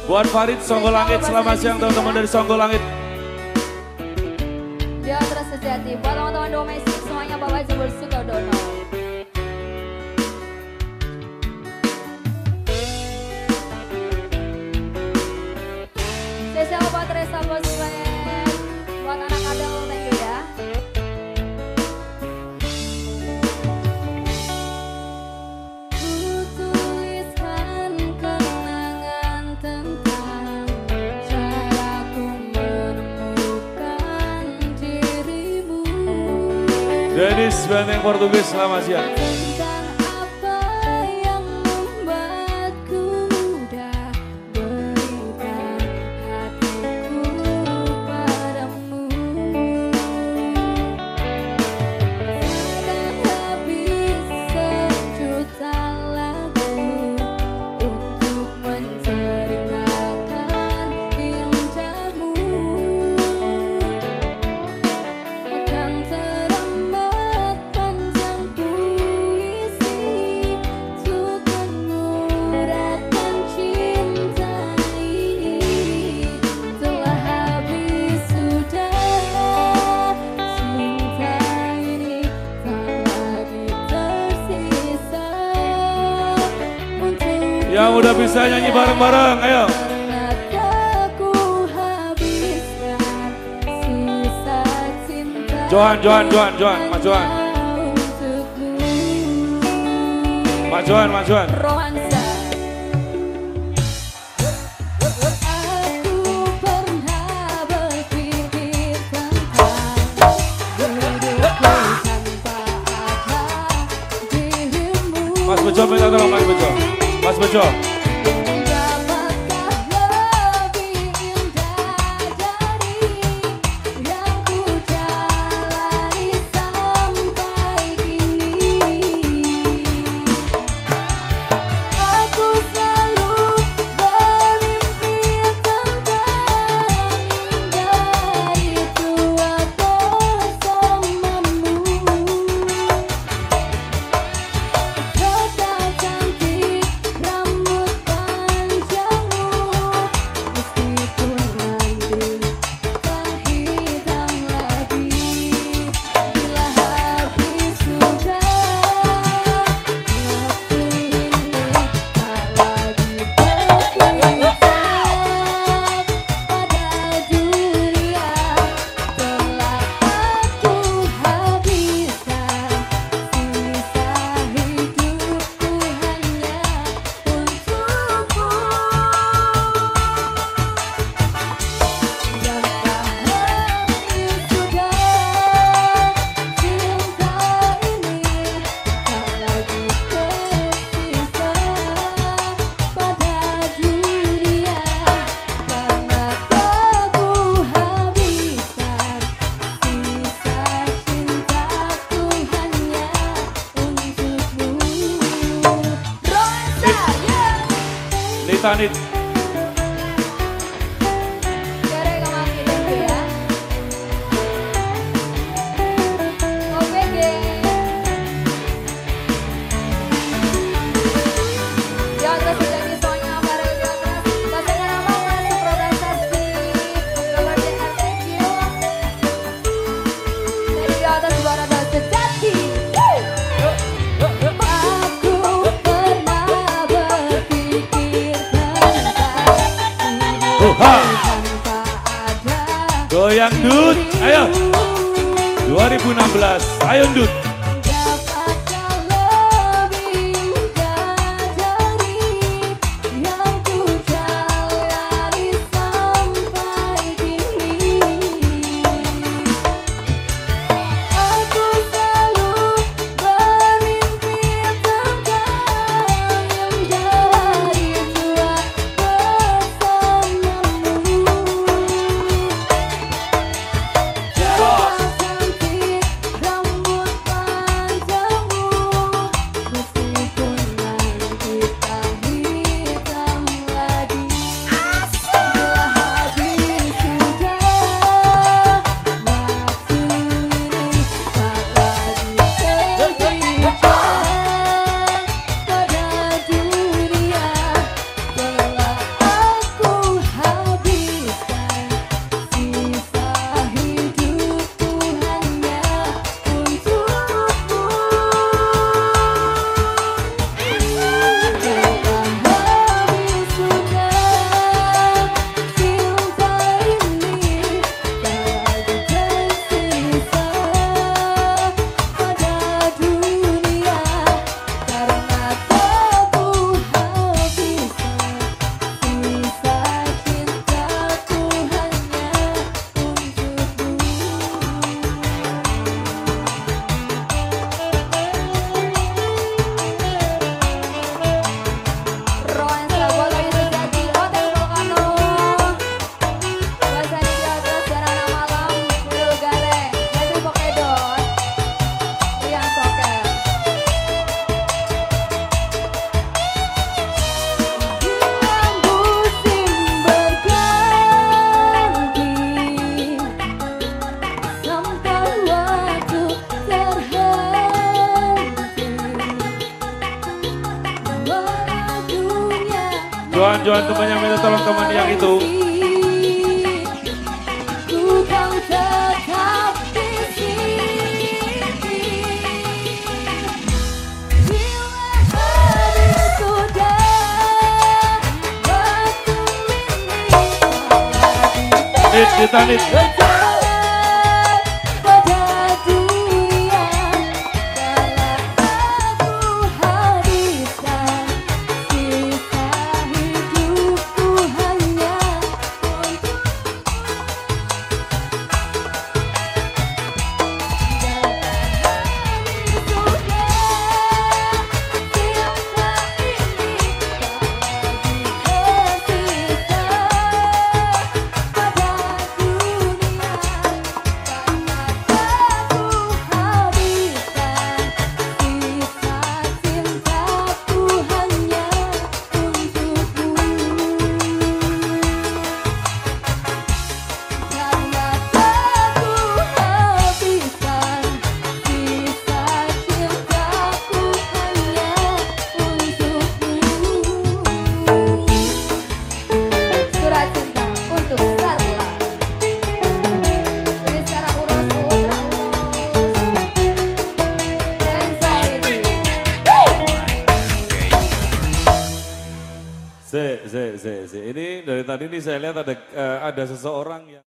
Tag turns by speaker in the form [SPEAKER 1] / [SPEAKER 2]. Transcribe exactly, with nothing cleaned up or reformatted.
[SPEAKER 1] Buat Farid Songgol Langit, selamat siang teman-teman dari Songgol Langit.
[SPEAKER 2] Dia terus sejati. Buat teman-teman domestik semuanya Bapak Jebul Sukodono. Spesial buat Resa Bosman. Buat anak Adel, thank you ya.
[SPEAKER 1] Dennis Benteng Portugis, selamat siang. Yang udah bisa nyanyi bareng-bareng, ayo. Johan, Johan, Johan, Johan, Mas Johan. Mas Johan, Mas Johan. Mas Bejo minta tolong, Mas Bejo. Mas Bejo. Tanit. Goyang Dut, ayo dua ribu enam belas, ayo Dut. teman Johan temannya minta tolong teman yang itu.
[SPEAKER 2] Ku kau tetap di sini. Bila hari sudah waktu ini
[SPEAKER 1] Nit, kita nit. Se, se, se, se. Ini dari tadi nih saya lihat ada uh, ada seseorang yang